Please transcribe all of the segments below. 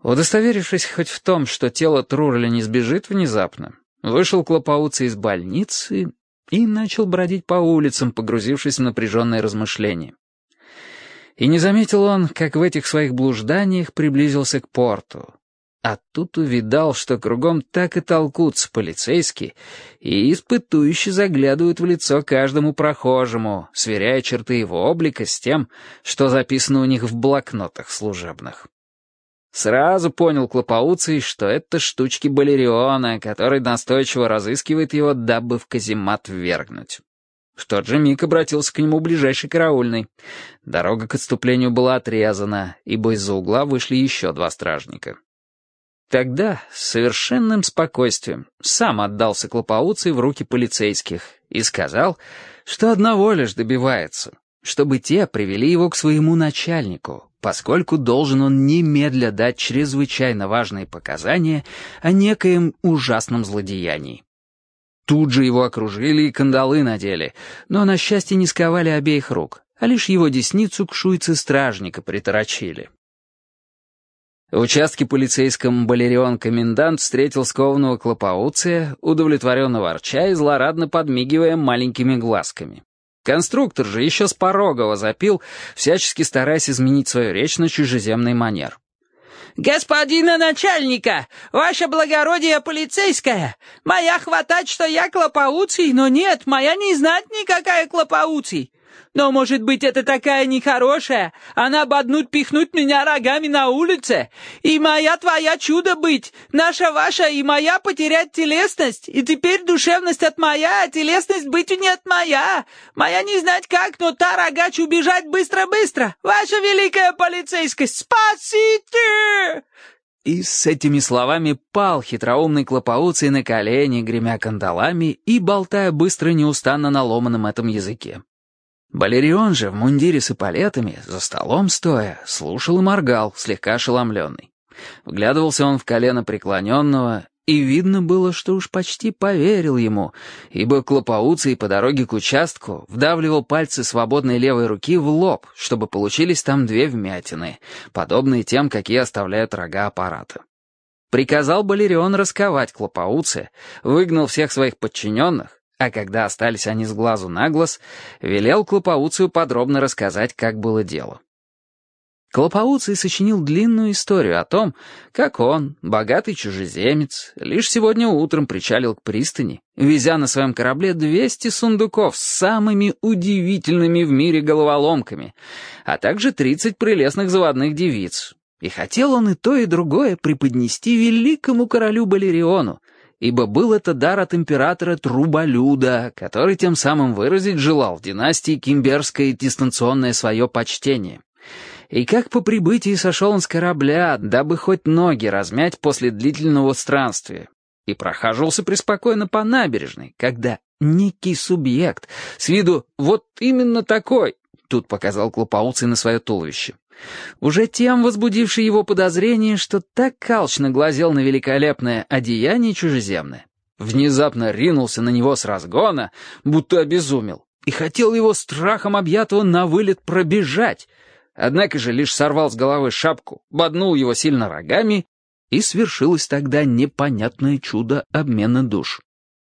Удостоверившись хоть в том, что тело Трурля не сбежит внезапно, вышел Клопауций из больницы и начал бродить по улицам, погрузившись в напряженные размышления. И не заметил он, как в этих своих блужданиях приблизился к порту. А тут увидал, что кругом так и толкутся полицейские и испытующе заглядывают в лицо каждому прохожему, сверяя черты его облика с тем, что записано у них в блокнотах служебных. Сразу понял Клопауций, что это штучки Балериона, который настойчиво разыскивает его, дабы в каземат ввергнуть. В тот же миг обратился к нему ближайший караульный. Дорога к отступлению была отрезана, ибо из-за угла вышли еще два стражника. Тогда с совершенным спокойствием сам отдался Клопауций в руки полицейских и сказал, что одного лишь добивается, чтобы те привели его к своему начальнику, поскольку должен он немедля дать чрезвычайно важные показания о некоем ужасном злодеянии. Тут же его окружили и кандалы надели, но, на счастье, не сковали обеих рук, а лишь его десницу к шуйце стражника приторочили. В участке полицейском Балерион-комендант встретил скованного Клопауция, удовлетворенно ворча и злорадно подмигивая маленькими глазками. Конструктор же еще с порога возопил, всячески стараясь изменить свою речь на чужеземный манер. «Господина начальника! Ваше благородие полицейское! Моя хватать, что я Клопауций, но нет, моя не знать никакая Клопауций! Но, может быть, это такая нехорошая, она боднуть-пихнуть меня рогами на улице, и моя твоя чудо быть, наша ваша и моя потерять телесность, и теперь душевность от моя, а телесность быть не от моя. Моя не знать как, но та рогач убежать быстро-быстро. Ваша великая полицейскость, спасите!» И с этими словами пал хитроумный Клопауций на колени, гремя кандалами и болтая быстро неустанно на ломаном этом языке. Балерион же в мундире с эполетами, за столом стоя, слушал и моргал, слегка ошеломленный. Вглядывался он в колено преклоненного, и видно было, что уж почти поверил ему, ибо Клопауций по дороге к участку вдавливал пальцы свободной левой руки в лоб, чтобы получились там две вмятины, подобные тем, какие оставляют рога аппарата. Приказал Балерион расковать Клопауция, выгнал всех своих подчиненных, а когда остались они с глазу на глаз, велел Клопауцию подробно рассказать, как было дело. Клопауций сочинил длинную историю о том, как он, богатый чужеземец, лишь сегодня утром причалил к пристани, везя на своем корабле 200 сундуков с самыми удивительными в мире головоломками, а также 30 прелестных заводных девиц. И хотел он и то, и другое преподнести великому королю Балериону, ибо был это дар от императора Труболюда, который тем самым выразить желал в династии Кимберской дистанционное свое почтение. И как по прибытии сошел он с корабля, дабы хоть ноги размять после длительного странствия, и прохаживался преспокойно по набережной, когда некий субъект, с виду вот именно такой, тут показал Клопауций на свое туловище, уже тем возбудивший его подозрение, что так алчно глазел на великолепное одеяние чужеземное, внезапно ринулся на него с разгона, будто обезумел, и хотел его страхом объятого на вылет пробежать, однако же лишь сорвал с головы шапку, боднул его сильно рогами, и свершилось тогда непонятное чудо обмена душ.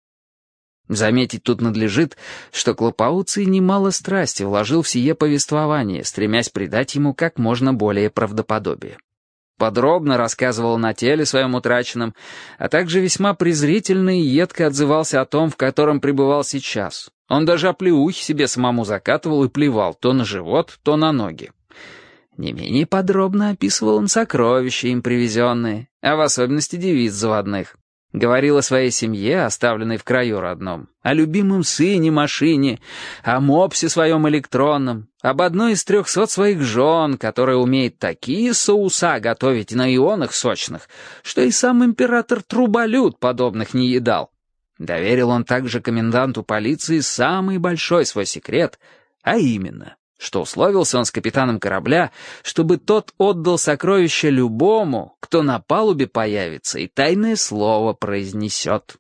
Заметить тут надлежит, что Клопауций немало страсти вложил в сие повествование, стремясь придать ему как можно более правдоподобие. Подробно рассказывал на теле своем утраченном, а также весьма презрительно и едко отзывался о том, в котором пребывал сейчас. Он даже оплеухи себе самому закатывал и плевал то на живот, то на ноги. Не менее подробно описывал он сокровища им привезенные, а в особенности девиц заводных. Говорил о своей семье, оставленной в краю родном, о любимом сыне Машине, о мопсе своем электронном, об одной из 300 своих жен, которая умеет такие соуса готовить на ионах сочных, что и сам император Труболюд подобных не едал. Доверил он также коменданту полиции самый большой свой секрет, а именно, что условился он с капитаном корабля, чтобы тот отдал сокровища любому, кто на палубе появится и тайное слово произнесет.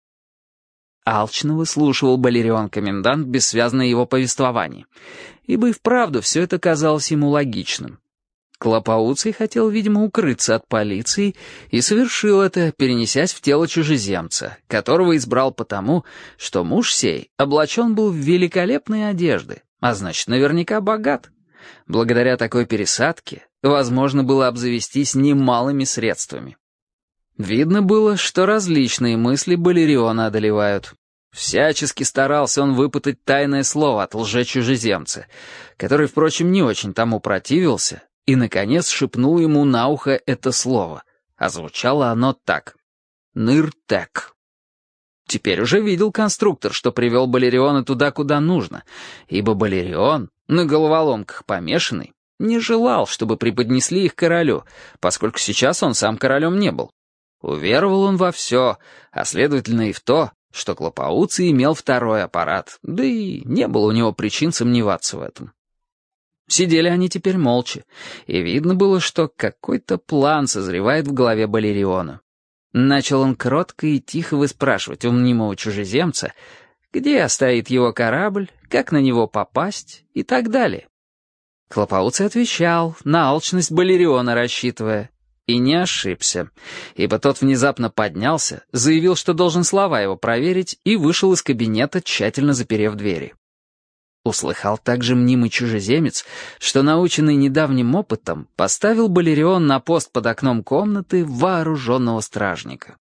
Алчно выслушивал Балерион-комендант бессвязное его повествование, ибо и вправду все это казалось ему логичным. Клопауций хотел, видимо, укрыться от полиции и совершил это, перенесясь в тело чужеземца, которого избрал потому, что муж сей облачен был в великолепные одежды, а значит, наверняка богат. Благодаря такой пересадке возможно было обзавестись немалыми средствами. Видно было, что различные мысли Балериона одолевают. Всячески старался он выпытать тайное слово от лже-чужеземца, который, впрочем, не очень тому противился, и, наконец, шепнул ему на ухо это слово, а звучало оно так: «Ныртек». Теперь уже видел конструктор, что привел Балериона туда, куда нужно, ибо Балерион, на головоломках помешанный, не желал, чтобы преподнесли их королю, поскольку сейчас он сам королем не был. Уверовал он во все, а следовательно и в то, что Клопауций имел второй аппарат, да и не было у него причин сомневаться в этом. Сидели они теперь молча, и видно было, что какой-то план созревает в голове Балериона. Начал он кротко и тихо выспрашивать у мнимого чужеземца, где стоит его корабль, как на него попасть и так далее. Клопауций отвечал, на алчность Балериона рассчитывая, и не ошибся, ибо тот внезапно поднялся, заявил, что должен слова его проверить, и вышел из кабинета, тщательно заперев двери. Услыхал также мнимый чужеземец, что, наученный недавним опытом, поставил Балерион на пост под окном комнаты вооруженного стражника.